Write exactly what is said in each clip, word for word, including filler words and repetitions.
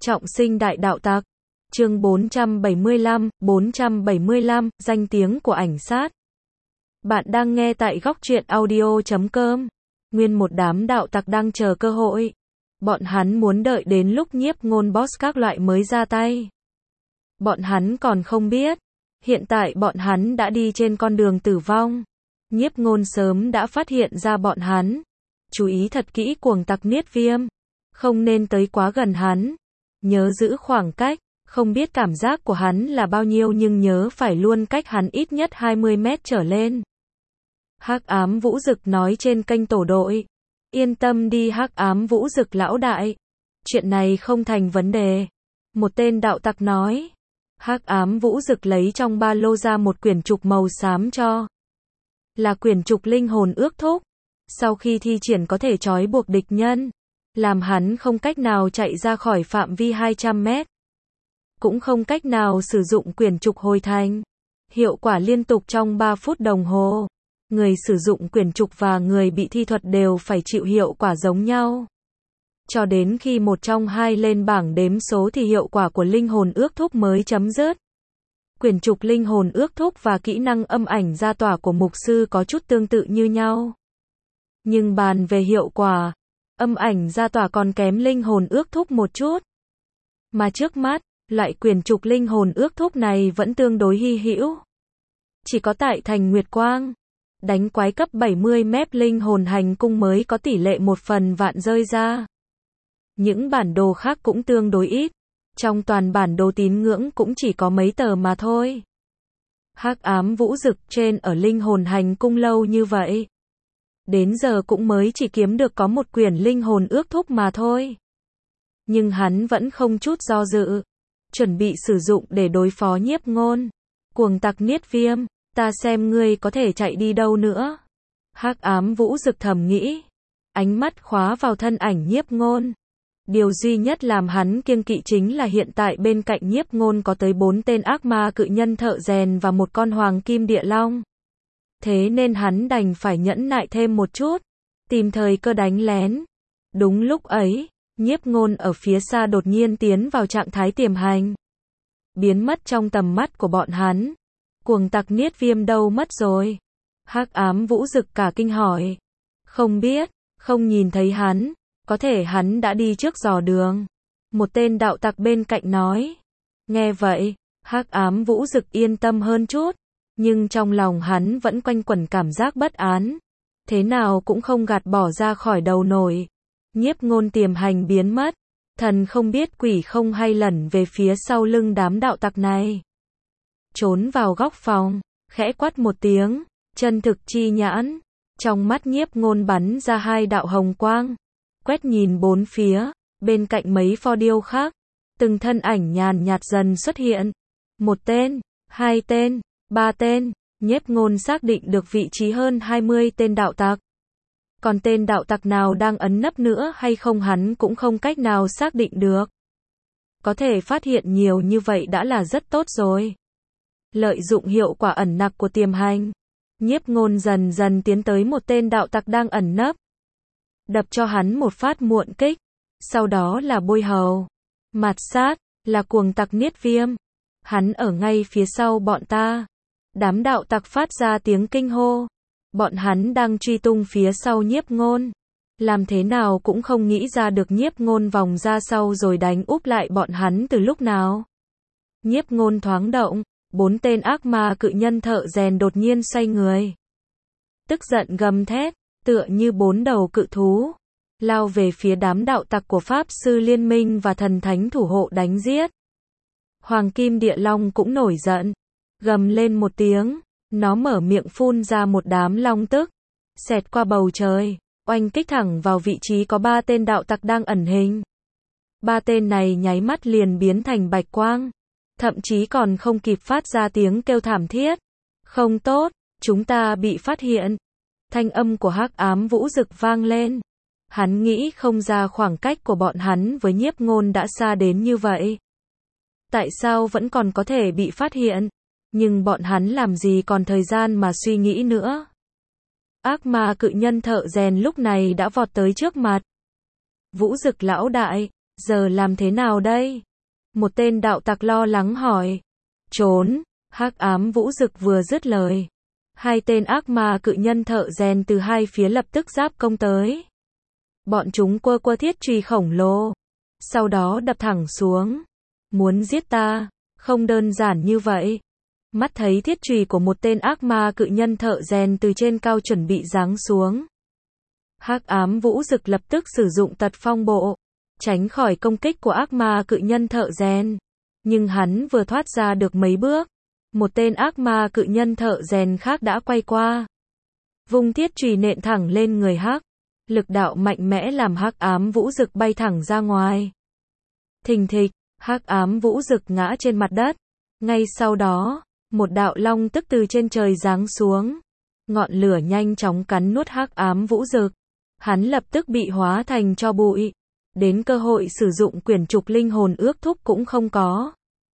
Trọng sinh đại đạo tặc. Chương bốn trăm bảy mươi lăm, bốn trăm bảy mươi lăm, danh tiếng của ảnh sát. Bạn đang nghe tại góc truyện audio chấm com. Nguyên một đám đạo tặc đang chờ cơ hội. Bọn hắn muốn đợi đến lúc nhiếp ngôn boss các loại mới ra tay. Bọn hắn còn không biết. Hiện tại bọn hắn đã đi trên con đường tử vong. Nhiếp ngôn sớm đã phát hiện ra bọn hắn. Chú ý thật kỹ cuồng tặc Niết Viêm. Không nên tới quá gần hắn. Nhớ giữ khoảng cách. Không biết cảm giác của hắn là bao nhiêu nhưng nhớ phải luôn cách hắn ít nhất hai mươi mét trở lên. Hắc ám Vũ Dực nói trên kênh tổ đội. Yên tâm đi Hắc ám Vũ Dực lão đại. Chuyện này không thành vấn đề. Một tên đạo tặc nói. Hắc ám Vũ Dực lấy trong ba lô ra một quyển trục màu xám cho. Là quyển trục linh hồn ước thúc. Sau khi thi triển có thể trói buộc địch nhân. Làm hắn không cách nào chạy ra khỏi phạm vi hai trăm mét. Cũng không cách nào sử dụng quyển trục hồi thành. Hiệu quả liên tục trong ba phút đồng hồ. Người sử dụng quyển trục và người bị thi thuật đều phải chịu hiệu quả giống nhau. Cho đến khi một trong hai lên bảng đếm số thì hiệu quả của linh hồn ước thúc mới chấm dứt. Quyển trục linh hồn ước thúc và kỹ năng âm ảnh gia tỏa của mục sư có chút tương tự như nhau. Nhưng bàn về hiệu quả, âm ảnh gia tỏa còn kém linh hồn ước thúc một chút. Mà trước mắt, loại quyển trục linh hồn ước thúc này vẫn tương đối hy hữu. Chỉ có tại thành Nguyệt Quang, đánh quái cấp bảy mươi mép linh hồn hành cung mới có tỷ lệ một phần vạn rơi ra. Những bản đồ khác cũng tương đối ít. Trong toàn bản đồ tín ngưỡng cũng chỉ có mấy tờ mà thôi. Hắc ám Vũ Dực trên ở linh hồn hành cung lâu như vậy. Đến giờ cũng mới chỉ kiếm được có một quyển linh hồn ước thúc mà thôi. Nhưng hắn vẫn không chút do dự. Chuẩn bị sử dụng để đối phó nhiếp ngôn. Cuồng tặc Niết Viêm, ta xem ngươi có thể chạy đi đâu nữa. Hắc ám Vũ Dực thầm nghĩ. Ánh mắt khóa vào thân ảnh nhiếp ngôn. Điều duy nhất làm hắn kiêng kỵ chính là hiện tại bên cạnh nhiếp ngôn có tới bốn tên ác ma cự nhân thợ rèn và một con hoàng kim địa long. Thế nên hắn đành phải nhẫn nại thêm một chút. Tìm thời cơ đánh lén. Đúng lúc ấy, nhiếp ngôn ở phía xa đột nhiên tiến vào trạng thái tiềm hành. Biến mất trong tầm mắt của bọn hắn. Cuồng tặc Niết Viêm đâu mất rồi? Hắc ám Vũ Dực cả kinh hỏi. Không biết, không nhìn thấy hắn. Có thể hắn đã đi trước dò đường. Một tên đạo tặc bên cạnh nói. Nghe vậy, Hắc ám Vũ Dực yên tâm hơn chút. Nhưng trong lòng hắn vẫn quanh quẩn cảm giác bất án. Thế nào cũng không gạt bỏ ra khỏi đầu nổi. Nhiếp ngôn tiềm hành biến mất. Thần không biết quỷ không hay lẩn về phía sau lưng đám đạo tặc này. Trốn vào góc phòng, khẽ quát một tiếng, chân thực chi nhãn. Trong mắt nhiếp ngôn bắn ra hai đạo hồng quang. Quét nhìn bốn phía, bên cạnh mấy pho điêu khác. Từng thân ảnh nhàn nhạt dần xuất hiện. Một tên, hai tên, ba tên, nhiếp ngôn xác định được vị trí hơn hai mươi tên đạo tặc. Còn tên đạo tặc nào đang ẩn nấp nữa hay không hắn cũng không cách nào xác định được. Có thể phát hiện nhiều như vậy đã là rất tốt rồi. Lợi dụng hiệu quả ẩn nặc của tiềm hành, nhiếp ngôn dần dần tiến tới một tên đạo tặc đang ẩn nấp. Đập cho hắn một phát muộn kích. Sau đó là bôi hầu. Mạt sát, là cuồng tặc Niết Viêm. Hắn ở ngay phía sau bọn ta. Đám đạo tặc phát ra tiếng kinh hô. Bọn hắn đang truy tung phía sau nhiếp ngôn. Làm thế nào cũng không nghĩ ra được nhiếp ngôn vòng ra sau rồi đánh úp lại bọn hắn từ lúc nào. Nhiếp ngôn thoáng động. Bốn tên ác ma cự nhân thợ rèn đột nhiên xoay người. Tức giận gầm thét. Tựa như bốn đầu cự thú. Lao về phía đám đạo tặc của Pháp Sư Liên Minh và thần thánh thủ hộ đánh giết. Hoàng Kim Địa Long cũng nổi giận. Gầm lên một tiếng. Nó mở miệng phun ra một đám long tức. Xẹt qua bầu trời. Oanh kích thẳng vào vị trí có ba tên đạo tặc đang ẩn hình. Ba tên này nháy mắt liền biến thành bạch quang. Thậm chí còn không kịp phát ra tiếng kêu thảm thiết. Không tốt, chúng ta bị phát hiện. Thanh âm của Hắc ám Vũ Dực vang lên. Hắn nghĩ không ra khoảng cách của bọn hắn với nhiếp ngôn đã xa đến như vậy. Tại sao vẫn còn có thể bị phát hiện? Nhưng bọn hắn làm gì còn thời gian mà suy nghĩ nữa? Ác ma cự nhân thợ rèn lúc này đã vọt tới trước mặt. Vũ Dực lão đại, Giờ làm thế nào đây? Một tên đạo tặc lo lắng hỏi. Trốn, Hắc Ám Vũ Dực vừa dứt lời. Hai tên ác ma cự nhân thợ rèn từ hai phía lập tức giáp công tới. Bọn chúng quơ quơ thiết chùy khổng lồ. Sau đó đập thẳng xuống. Muốn giết ta, không đơn giản như vậy. Mắt thấy thiết chùy của một tên ác ma cự nhân thợ rèn từ trên cao chuẩn bị giáng xuống. Hắc Ám Vũ Dực lập tức sử dụng tật phong bộ, tránh khỏi công kích của ác ma cự nhân thợ rèn. Nhưng hắn vừa thoát ra được mấy bước, một tên ác ma cự nhân thợ rèn khác đã quay qua. Vung thiết chùy nện thẳng lên người Hắc. Lực đạo mạnh mẽ làm Hắc Ám Vũ Dực bay thẳng ra ngoài. Thình thịch, Hắc Ám Vũ Dực ngã trên mặt đất. Ngay sau đó, một đạo long tức từ trên trời giáng xuống. Ngọn lửa nhanh chóng cắn nuốt Hắc Ám Vũ Dực. Hắn lập tức bị hóa thành tro bụi. Đến cơ hội sử dụng quyển trục linh hồn ước thúc cũng không có.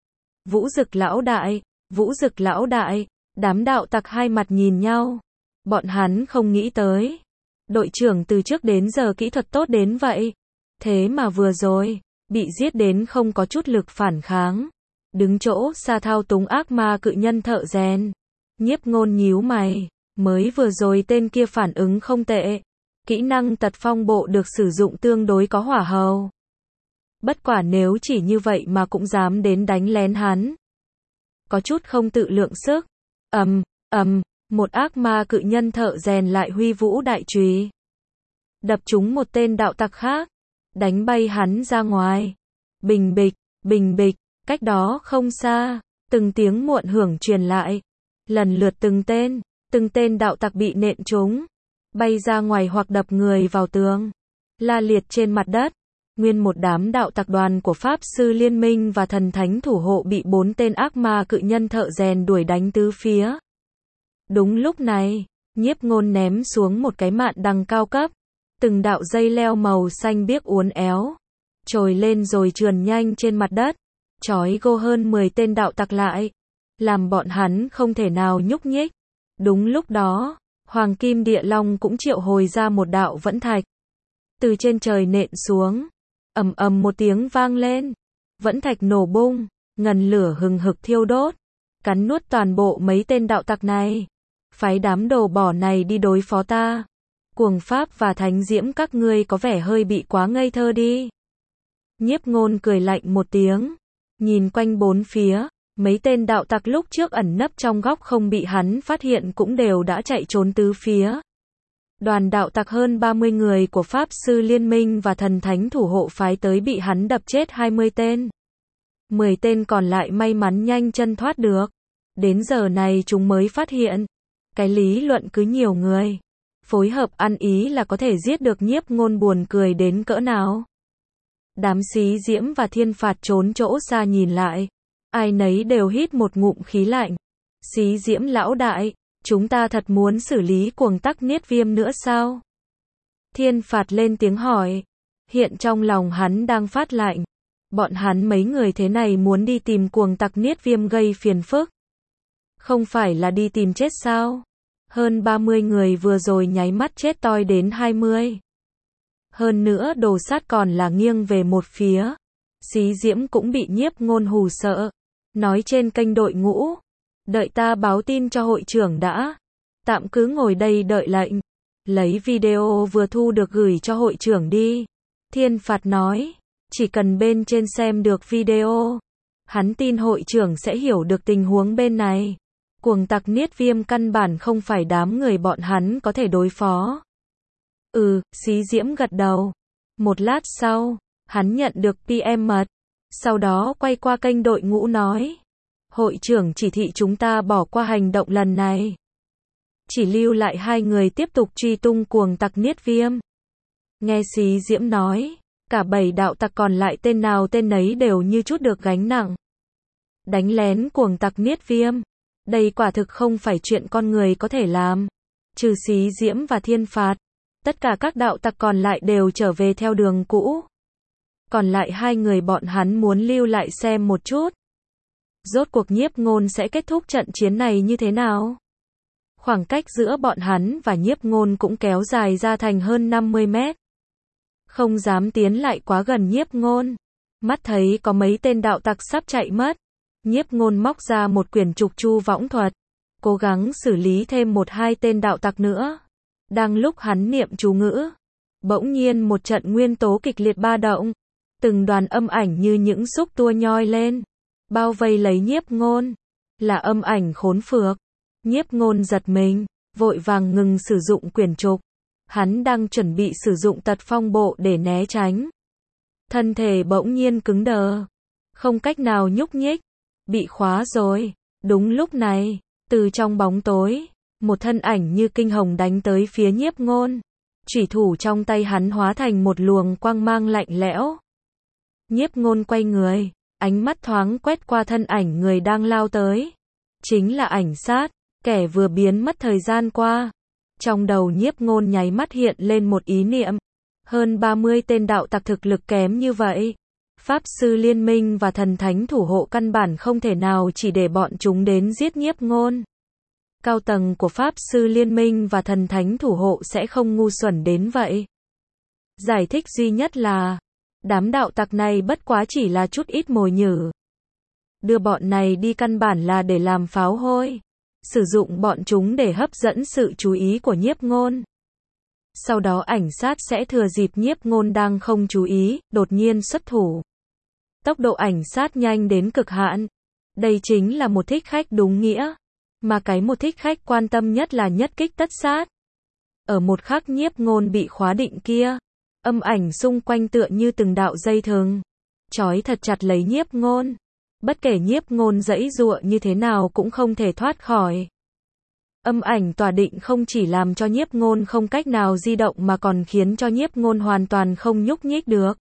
Vũ Dực lão đại, Vũ Dực lão đại, đám đạo tặc hai mặt nhìn nhau. Bọn hắn không nghĩ tới. Đội trưởng từ trước đến giờ kỹ thuật tốt đến vậy. Thế mà vừa rồi, bị giết đến không có chút lực phản kháng. Đứng chỗ xa thao túng ác ma cự nhân thợ rèn. Nhiếp Ngôn nhíu mày. Mới vừa rồi tên kia phản ứng không tệ. Kỹ năng tật phong bộ được sử dụng tương đối có hỏa hầu. Bất quả nếu chỉ như vậy mà cũng dám đến đánh lén hắn. Có chút không tự lượng sức. Ầm, ầm, một ác ma cự nhân thợ rèn lại huy vũ đại chùy. Đập trúng một tên đạo tặc khác. Đánh bay hắn ra ngoài. Bình bịch, bình bịch, cách đó không xa. Từng tiếng muộn hưởng truyền lại. Lần lượt từng tên, từng tên đạo tặc bị nện trúng. Bay ra ngoài hoặc đập người vào tường. La liệt trên mặt đất. Nguyên một đám đạo tặc đoàn của Pháp Sư Liên Minh và Thần Thánh Thủ Hộ bị bốn tên ác ma cự nhân thợ rèn đuổi đánh tứ phía. Đúng lúc này, Nhiếp Ngôn ném xuống một cái mạn đằng cao cấp. Từng đạo dây leo màu xanh biếc uốn éo. Trồi lên rồi trườn nhanh trên mặt đất. Trói gô hơn mười tên đạo tặc lại. Làm bọn hắn không thể nào nhúc nhích. Đúng lúc đó, Hoàng Kim Địa Long cũng triệu hồi ra một đạo vẫn thạch. Từ trên trời nện xuống. Ầm ầm một tiếng vang lên. Vẫn thạch nổ bung. Ngần lửa hừng hực thiêu đốt. Cắn nuốt toàn bộ mấy tên đạo tặc này. Phái đám đồ bỏ này đi đối phó ta. Cuồng Pháp và Thánh Diễm các ngươi có vẻ hơi bị quá ngây thơ đi. Nhiếp Ngôn cười lạnh một tiếng. Nhìn quanh bốn phía. Mấy tên đạo tặc lúc trước ẩn nấp trong góc không bị hắn phát hiện cũng đều đã chạy trốn tứ phía. Đoàn đạo tặc hơn ba mươi người của Pháp Sư Liên Minh và Thần Thánh Thủ Hộ phái tới bị hắn đập chết hai mươi tên. mười tên còn lại may mắn nhanh chân thoát được. Đến giờ này chúng mới phát hiện. Cái lý luận cứ nhiều người. Phối hợp ăn ý là có thể giết được Nhiếp Ngôn buồn cười đến cỡ nào. Đám Xí Diễm và Thiên Phạt trốn chỗ xa nhìn lại. Ai nấy đều hít một ngụm khí lạnh. Xí Diễm lão đại, chúng ta thật muốn xử lý cuồng tắc niết viêm nữa sao? Thiên Phạt lên tiếng hỏi. Hiện trong lòng hắn đang phát lạnh. Bọn hắn mấy người thế này muốn đi tìm cuồng tắc niết viêm gây phiền phức. Không phải là đi tìm chết sao? Hơn ba mươi người vừa rồi nháy mắt chết toi đến hai mươi. Hơn nữa đồ sát còn là nghiêng về một phía. Xí Diễm cũng bị Nhiếp Ngôn hù sợ. Nói trên kênh đội ngũ. Đợi ta báo tin cho hội trưởng đã. Tạm cứ ngồi đây đợi lệnh. Lấy video vừa thu được gửi cho hội trưởng đi. Thiên Phạt nói. Chỉ cần bên trên xem được video. Hắn tin hội trưởng sẽ hiểu được tình huống bên này. Cuồng tặc niết viêm căn bản không phải đám người bọn hắn có thể đối phó. Ừ, Xí Diễm gật đầu. Một lát sau, hắn nhận được pê em mật. Sau đó quay qua kênh đội ngũ nói. Hội trưởng chỉ thị chúng ta bỏ qua hành động lần này. Chỉ lưu lại hai người tiếp tục truy tung cuồng tặc niết viêm. Nghe Xí Diễm nói, cả bảy đạo tặc còn lại tên nào tên nấy đều như chút được gánh nặng. Đánh lén cuồng tặc niết viêm. Đây quả thực không phải chuyện con người có thể làm. Trừ Xí Diễm và Thiên Phạt. Tất cả các đạo tặc còn lại đều trở về theo đường cũ. Còn lại hai người bọn hắn muốn lưu lại xem một chút. Rốt cuộc Nhiếp Ngôn sẽ kết thúc trận chiến này như thế nào? Khoảng cách giữa bọn hắn và Nhiếp Ngôn cũng kéo dài ra thành hơn năm mươi mét. không dám tiến lại quá gần Nhiếp Ngôn. Mắt thấy có mấy tên đạo tặc sắp chạy mất, Nhiếp Ngôn móc ra một quyển trục chu võng thuật, cố gắng xử lý thêm một hai tên đạo tặc nữa. Đang lúc hắn niệm chú ngữ, bỗng nhiên một trận nguyên tố kịch liệt ba động, từng đoàn âm ảnh như những xúc tua nhoi lên, bao vây lấy Nhiếp Ngôn, là âm ảnh khốn phược. Nhiếp Ngôn giật mình, vội vàng ngừng sử dụng quyển trục. Hắn đang chuẩn bị sử dụng tật phong bộ để né tránh. Thân thể bỗng nhiên cứng đờ, không cách nào nhúc nhích, bị khóa rồi. Đúng lúc này, từ trong bóng tối, một thân ảnh như kinh hồng đánh tới phía Nhiếp Ngôn. Chủy thủ trong tay hắn hóa thành một luồng quang mang lạnh lẽo. Nhiếp Ngôn quay người, ánh mắt thoáng quét qua thân ảnh người đang lao tới. Chính là Ảnh Sát, kẻ vừa biến mất thời gian qua. Trong đầu Nhiếp Ngôn nháy mắt hiện lên một ý niệm. Hơn ba mươi tên đạo tặc thực lực kém như vậy. Pháp sư liên minh và thần thánh thủ hộ căn bản không thể nào chỉ để bọn chúng đến giết Nhiếp Ngôn. Cao tầng của Pháp sư liên minh và thần thánh thủ hộ sẽ không ngu xuẩn đến vậy. Giải thích duy nhất là, đám đạo tặc này bất quá chỉ là chút ít mồi nhử. Đưa bọn này đi căn bản là để làm pháo hôi. Sử dụng bọn chúng để hấp dẫn sự chú ý của Nhiếp Ngôn. Sau đó Ảnh Sát sẽ thừa dịp Nhiếp Ngôn đang không chú ý, đột nhiên xuất thủ. Tốc độ Ảnh Sát nhanh đến cực hạn. Đây chính là một thích khách đúng nghĩa. Mà cái một thích khách quan tâm nhất là nhất kích tất sát. Ở một khắc Nhiếp Ngôn bị khóa định kia, âm ảnh xung quanh tựa như từng đạo dây thừng, trói thật chặt lấy Nhiếp Ngôn. Bất kể Nhiếp Ngôn giãy giụa như thế nào cũng không thể thoát khỏi. Âm ảnh tỏa định không chỉ làm cho Nhiếp Ngôn không cách nào di động mà còn khiến cho Nhiếp Ngôn hoàn toàn không nhúc nhích được.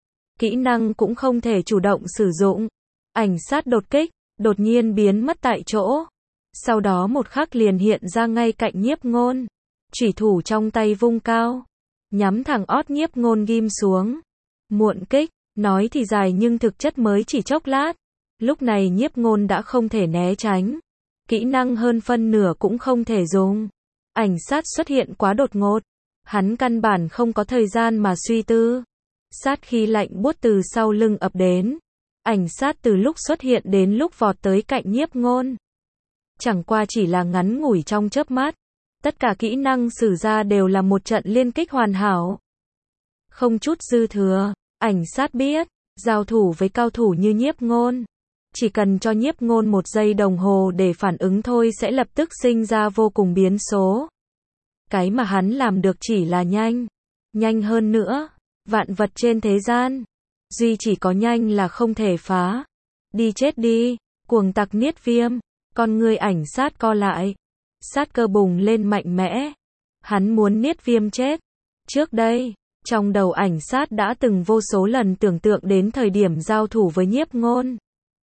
Kỹ năng cũng không thể chủ động sử dụng. Ảnh Sát đột kích, đột nhiên biến mất tại chỗ. Sau đó một khắc liền hiện ra ngay cạnh Nhiếp Ngôn. Chủy thủ trong tay vung cao, nhắm thẳng ót Nhiếp Ngôn ghim xuống. Muộn kích, nói thì dài nhưng thực chất mới chỉ chốc lát. Lúc này Nhiếp Ngôn đã không thể né tránh. Kỹ năng hơn phân nửa cũng không thể dùng. Ảnh Sát xuất hiện quá đột ngột. Hắn căn bản không có thời gian mà suy tư. Sát khí lạnh buốt từ sau lưng ập đến. Ảnh Sát từ lúc xuất hiện đến lúc vọt tới cạnh Nhiếp Ngôn. Chẳng qua chỉ là ngắn ngủi trong chớp mắt. Tất cả kỹ năng sử ra đều là một trận liên kích hoàn hảo. Không chút dư thừa. Ảnh Sát biết, giao thủ với cao thủ như Nhiếp Ngôn, chỉ cần cho Nhiếp Ngôn một giây đồng hồ để phản ứng thôi sẽ lập tức sinh ra vô cùng biến số. Cái mà hắn làm được chỉ là nhanh. Nhanh hơn nữa. Vạn vật trên thế gian, duy chỉ có nhanh là không thể phá. Đi chết đi, cuồng tặc Niết Viêm. Con người Ảnh Sát co lại. Sát cơ bùng lên mạnh mẽ. Hắn muốn Niết Viêm chết. Trước đây, trong đầu Ảnh Sát đã từng vô số lần tưởng tượng đến thời điểm giao thủ với Nhiếp Ngôn.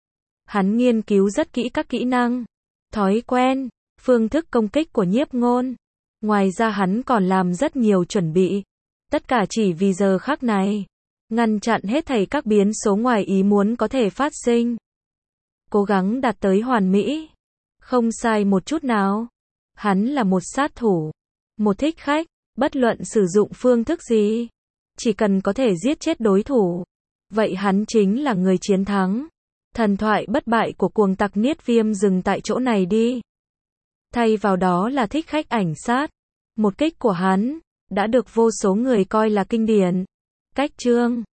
Hắn nghiên cứu rất kỹ các kỹ năng, thói quen, phương thức công kích của Nhiếp Ngôn. Ngoài ra hắn còn làm rất nhiều chuẩn bị. Tất cả chỉ vì giờ khắc này. Ngăn chặn hết thảy các biến số ngoài ý muốn có thể phát sinh. Cố gắng đạt tới hoàn mỹ. Không sai một chút nào. Hắn là một sát thủ. Một thích khách. Bất luận sử dụng phương thức gì. Chỉ cần có thể giết chết đối thủ. Vậy hắn chính là người chiến thắng. Thần thoại bất bại của cuồng tặc Niết Viêm dừng tại chỗ này đi. Thay vào đó là thích khách Ảnh Sát. Một kích của hắn đã được vô số người coi là kinh điển. Cách chương